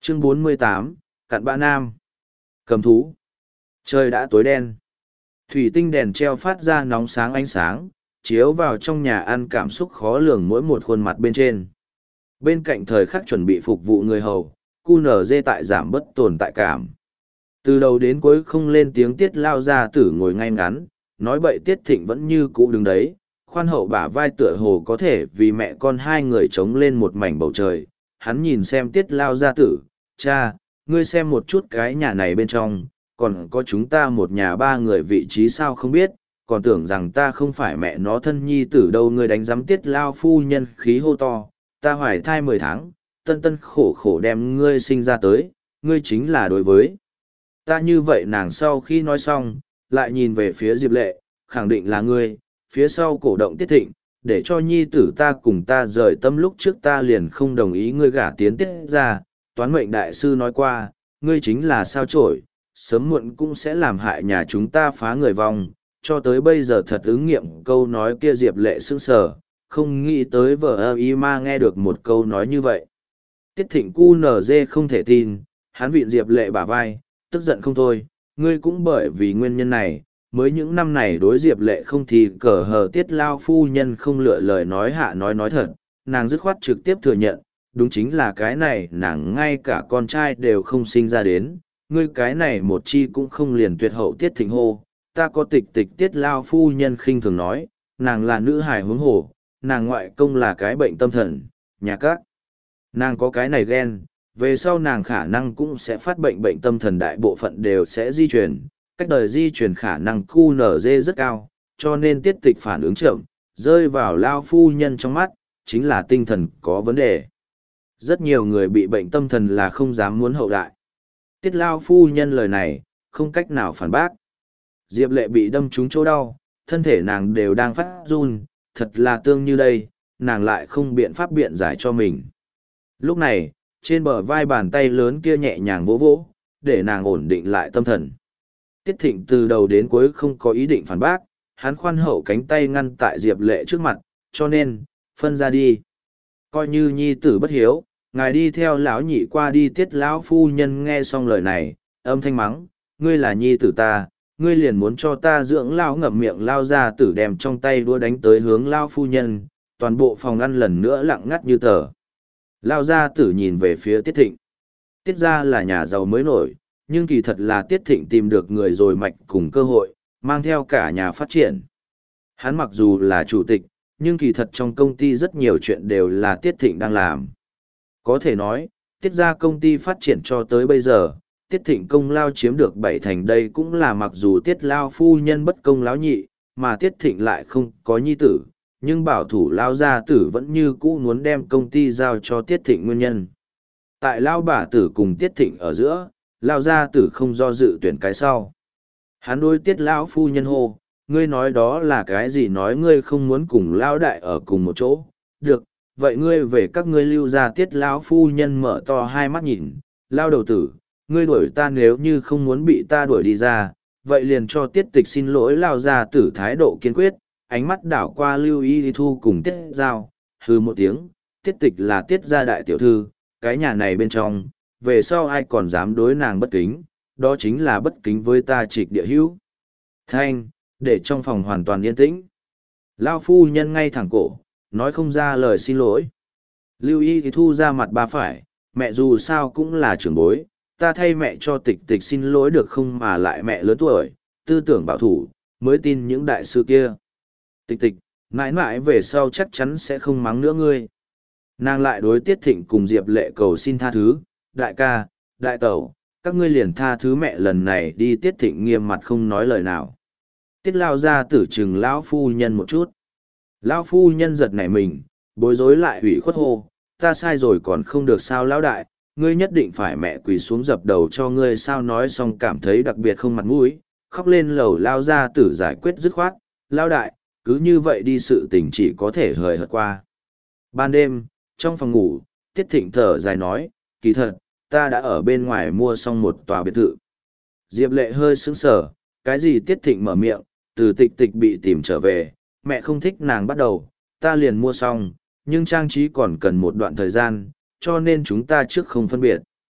Chương 48, Cặn Bã Nam. Cầm thú. Trời đã tối đen. Thủy tinh đèn treo phát ra nóng sáng ánh sáng, chiếu vào trong nhà ăn cảm xúc khó lường mỗi một khuôn mặt bên trên. Bên cạnh thời khắc chuẩn bị phục vụ người hầu, QNZ tại giảm bất tồn tại cảm. Từ đầu đến cuối không lên tiếng Tiết Lao Gia Tử ngồi ngay ngắn, nói bậy Tiết Thịnh vẫn như cũ đứng đấy, khoan hậu bả vai tựa hồ có thể vì mẹ con hai người chống lên một mảnh bầu trời. Hắn nhìn xem Tiết Lao Gia Tử, cha, ngươi xem một chút cái nhà này bên trong, còn có chúng ta một nhà ba người vị trí sao không biết, còn tưởng rằng ta không phải mẹ nó thân nhi tử đâu. Ngươi đánh giám Tiết Lao phu nhân khí hô to, ta hoài thai 10 tháng, tân tân khổ khổ đem ngươi sinh ra tới, ngươi chính là đối với ta như vậy. Nàng sau khi nói xong, lại nhìn về phía Diệp Lệ, khẳng định là ngươi, phía sau cổ động Tiết Thịnh, để cho nhi tử ta cùng ta rời tâm. Lúc trước ta liền không đồng ý ngươi gả tiến Tiết ra, toán mệnh đại sư nói qua, ngươi chính là sao chổi, sớm muộn cũng sẽ làm hại nhà chúng ta phá người vong, cho tới bây giờ thật ứng nghiệm câu nói kia. Diệp Lệ sững sờ, không nghĩ tới vợ y ma nghe được một câu nói như vậy. Tiết Thịnh QNZ không thể tin, hắn vịn Diệp Lệ bả vai, tức giận không thôi, ngươi cũng bởi vì nguyên nhân này, mới những năm này đối Diệp Lệ không thì cờ hờ. Tiết Lao phu nhân không lựa lời nói hạ nói thật, nàng dứt khoát trực tiếp thừa nhận, đúng chính là cái này, nàng ngay cả con trai đều không sinh ra đến, ngươi cái này một chi cũng không liền tuyệt hậu. Tiết Thịnh hô, ta có tịch tịch. Tiết Lao phu nhân khinh thường nói, nàng là nữ hài huống hồ, nàng ngoại công là cái bệnh tâm thần, nhà các nàng có cái này ghen, về sau nàng khả năng cũng sẽ phát bệnh tâm thần, đại bộ phận đều sẽ di truyền, cách đời di truyền khả năng QNZ rất cao, cho nên Tiết Tịch phản ứng chậm, rơi vào Lao phu nhân trong mắt, chính là tinh thần có vấn đề. Rất nhiều người bị bệnh tâm thần là không dám muốn hậu đại. Tiết Lao phu nhân lời này, không cách nào phản bác. Diệp Lệ bị đâm trúng chỗ đau, thân thể nàng đều đang phát run, thật là tương như đây, nàng lại không biện pháp biện giải cho mình. Lúc này, trên bờ vai bàn tay lớn kia nhẹ nhàng vỗ vỗ, để nàng ổn định lại tâm thần. Tiết Thịnh từ đầu đến cuối không có ý định phản bác, hắn khoan hậu cánh tay ngăn tại Diệp Lệ trước mặt, cho nên, phân ra đi. Coi như nhi tử bất hiếu, ngài đi theo lão nhị qua đi. Tiết lão phu nhân nghe xong lời này, âm thanh mắng, ngươi là nhi tử ta, ngươi liền muốn cho ta dưỡng lao. Ngậm miệng. Lao Gia Tử đem trong tay đũa đánh tới hướng Lao phu nhân, toàn bộ phòng ăn lần nữa lặng ngắt như tờ. Lao Gia Tử nhìn về phía Tiết Thịnh. Tiết gia là nhà giàu mới nổi, nhưng kỳ thật là Tiết Thịnh tìm được người rồi mạch cùng cơ hội, mang theo cả nhà phát triển. Hắn mặc dù là chủ tịch, nhưng kỳ thật trong công ty rất nhiều chuyện đều là Tiết Thịnh đang làm. Có thể nói, Tiết gia công ty phát triển cho tới bây giờ, Tiết Thịnh công lao chiếm được 7/10. Đây cũng là mặc dù Tiết Lao phu nhân bất công lão nhị, mà Tiết Thịnh lại không có nhi tử, nhưng bảo thủ Lao Gia Tử vẫn như cũ muốn đem công ty giao cho Tiết Thịnh nguyên nhân. Tại Lao bà tử cùng Tiết Thịnh ở giữa, Lao Gia Tử không do dự tuyển cái sau. Hắn đối Tiết Lão phu nhân hô, ngươi nói đó là cái gì? Nói ngươi không muốn cùng Lao đại ở cùng một chỗ. Được, vậy ngươi về các ngươi lưu ra. Tiết Lão phu nhân mở to hai mắt nhìn, Lao đầu tử, ngươi đuổi ta, nếu như không muốn bị ta đuổi đi ra, vậy liền cho Tiết Tịch xin lỗi. Lao Gia Tử thái độ kiên quyết, ánh mắt đảo qua Lưu Y Thu cùng Tiết Giao, hừ một tiếng, Tiết Tịch là Tiết gia đại tiểu thư, cái nhà này bên trong, về sau ai còn dám đối nàng bất kính, đó chính là bất kính với ta Trịch địa hữu. Thanh, để trong phòng hoàn toàn yên tĩnh. Lao phu nhân ngay thẳng cổ, nói không ra lời xin lỗi. Lưu Y Thu ra mặt ba phải, mẹ dù sao cũng là trưởng bối, ta thay mẹ cho Tịch Tịch xin lỗi được không? Mà lại mẹ lớn tuổi, tư tưởng bảo thủ, mới tin những đại sư kia. Tịch Tịch, mãi mãi về sau chắc chắn sẽ không mắng nữa ngươi. Nàng lại đối Tiết Thịnh cùng Diệp Lệ cầu xin tha thứ, đại ca, đại tẩu, các ngươi liền tha thứ mẹ lần này đi. Tiết Thịnh nghiêm mặt không nói lời nào. Tiết Lao Gia Tử chừng lão phu nhân một chút. Lão phu nhân giật nảy mình, bối rối lại ủy khuất hô, ta sai rồi còn không được sao? Lão đại, ngươi nhất định phải mẹ quỳ xuống dập đầu cho ngươi sao? Nói xong cảm thấy đặc biệt không mặt mũi, khóc lên lầu. Lao Gia Tử giải quyết dứt khoát, Lão đại, cứ như vậy đi, sự tình chỉ có thể hời hợt qua. Ban đêm, trong phòng ngủ, Tiết Thịnh thở dài nói, kỳ thật, ta đã ở bên ngoài mua xong một tòa biệt thự. Diệp Lệ hơi sững sờ, cái gì? Tiết Thịnh mở miệng, từ Tịch Tịch bị tìm trở về, mẹ không thích nàng bắt đầu, ta liền mua xong, nhưng trang trí còn cần một đoạn thời gian, cho nên chúng ta trước không phân biệt.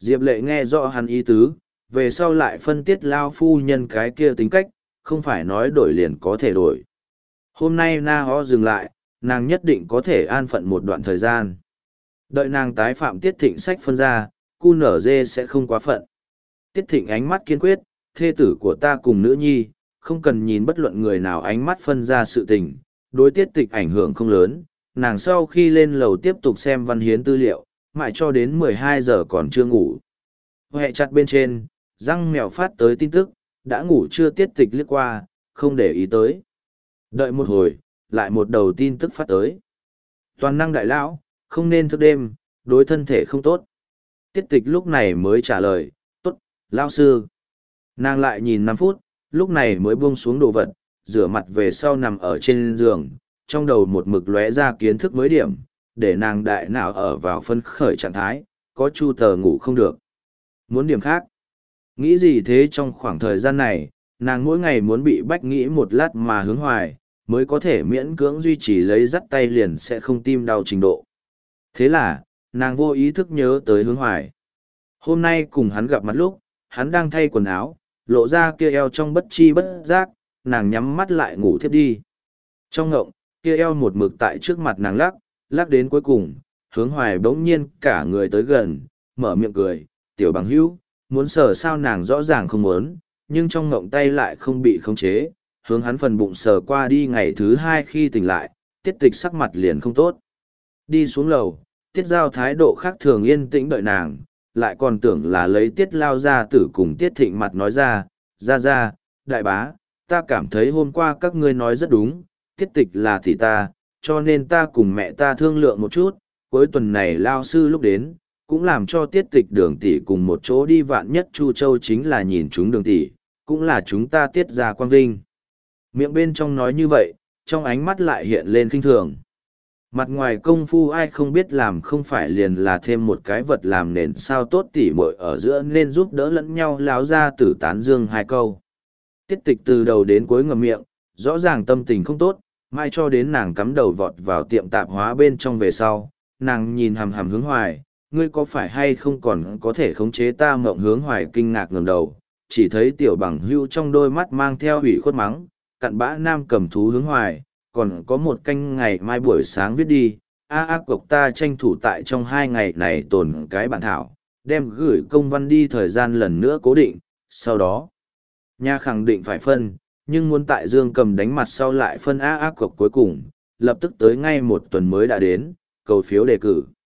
Diệp Lệ nghe rõ hắn ý tứ, về sau lại phân tiết lao phu nhân cái kia tính cách, không phải nói đổi liền có thể đổi. Hôm nay Na Ho dừng lại, nàng nhất định có thể an phận một đoạn thời gian. Đợi nàng tái phạm Tiết Thịnh sách phân ra, cu nở dê sẽ không quá phận. Tiết Thịnh ánh mắt kiên quyết, thê tử của ta cùng nữ nhi, không cần nhìn bất luận người nào ánh mắt phân ra sự tình, đối Tiết Tịch ảnh hưởng không lớn. Nàng sau khi lên lầu tiếp tục xem văn hiến tư liệu, mãi cho đến 12 giờ còn chưa ngủ. Hệ chặt bên trên, răng mèo phát tới tin tức, đã ngủ chưa Tiết Tịch liếc qua, không để ý tới. Đợi một hồi, lại một đầu tin tức phát tới. Toàn năng đại lão, không nên thức đêm, đối thân thể không tốt. Tiết Tịch lúc này mới trả lời, tốt, lão sư. Nàng lại nhìn 5 phút, lúc này mới buông xuống đồ vật, rửa mặt về sau nằm ở trên giường, trong đầu một mực lóe ra kiến thức mới điểm, để nàng đại não ở vào phân khởi trạng thái, có chu tờ ngủ không được. Muốn điểm khác. Nghĩ gì thế trong khoảng thời gian này, nàng mỗi ngày muốn bị bách nghĩ một lát mà hướng hoài, mới có thể miễn cưỡng duy trì lấy dắt tay liền sẽ không tim đau trình độ. Thế là, nàng vô ý thức nhớ tới hướng hoài. Hôm nay cùng hắn gặp mặt lúc, hắn đang thay quần áo, lộ ra kia eo trong bất chi bất giác, nàng nhắm mắt lại ngủ thiếp đi. Trong ngộng, kia eo một mực tại trước mặt nàng lắc đến cuối cùng, hướng hoài bỗng nhiên cả người tới gần, mở miệng cười, tiểu bằng hữu, muốn sờ sao nàng rõ ràng không muốn, nhưng trong ngộng tay lại không bị khống chế, hướng hắn phần bụng sờ qua đi. Ngày thứ 2 khi tỉnh lại, Tiết Tịch sắc mặt liền không tốt. Đi xuống lầu, Tiết Giao thái độ khác thường yên tĩnh đợi nàng, lại còn tưởng là lấy Tiết Lao ra tử cùng Tiết Thịnh mặt nói ra, đại bá, ta cảm thấy hôm qua các ngươi nói rất đúng, Tiết Tịch là tỷ ta, cho nên ta cùng mẹ ta thương lượng một chút, cuối tuần này Lao sư lúc đến, cũng làm cho Tiết Tịch Đường tỷ cùng một chỗ đi, vạn nhất Chu Châu chính là nhìn chúng Đường tỷ, cũng là chúng ta Tiết gia quang vinh. Miệng bên trong nói như vậy, trong ánh mắt lại hiện lên khinh thường. Mặt ngoài công phu ai không biết làm, không phải liền là thêm một cái vật làm nền sao tốt tỉ muội ở giữa nên giúp đỡ lẫn nhau. Láo ra tử tán dương 2 câu. Tiết Tịch từ đầu đến cuối ngậm miệng, rõ ràng tâm tình không tốt, mai cho đến nàng cắm đầu vọt vào tiệm tạp hóa bên trong về sau, nàng nhìn hằm hằm hướng hoài, ngươi có phải hay không còn có thể khống chế ta? Mộng hướng hoài kinh ngạc ngẩng đầu, chỉ thấy tiểu bằng hưu trong đôi mắt mang theo ủy khuất mắng, cặn bã nam cầm thú hướng hoài, còn có một canh ngày mai buổi sáng viết đi, cộc ta tranh thủ tại trong 2 ngày này tồn cái bản thảo, đem gửi công văn đi, thời gian lần nữa cố định, sau đó, nhà khẳng định phải phân, nhưng muốn tại Dương Cầm đánh mặt sau lại phân cộc cuối cùng, lập tức tới ngay 1 tuần mới đã đến, cầu phiếu đề cử.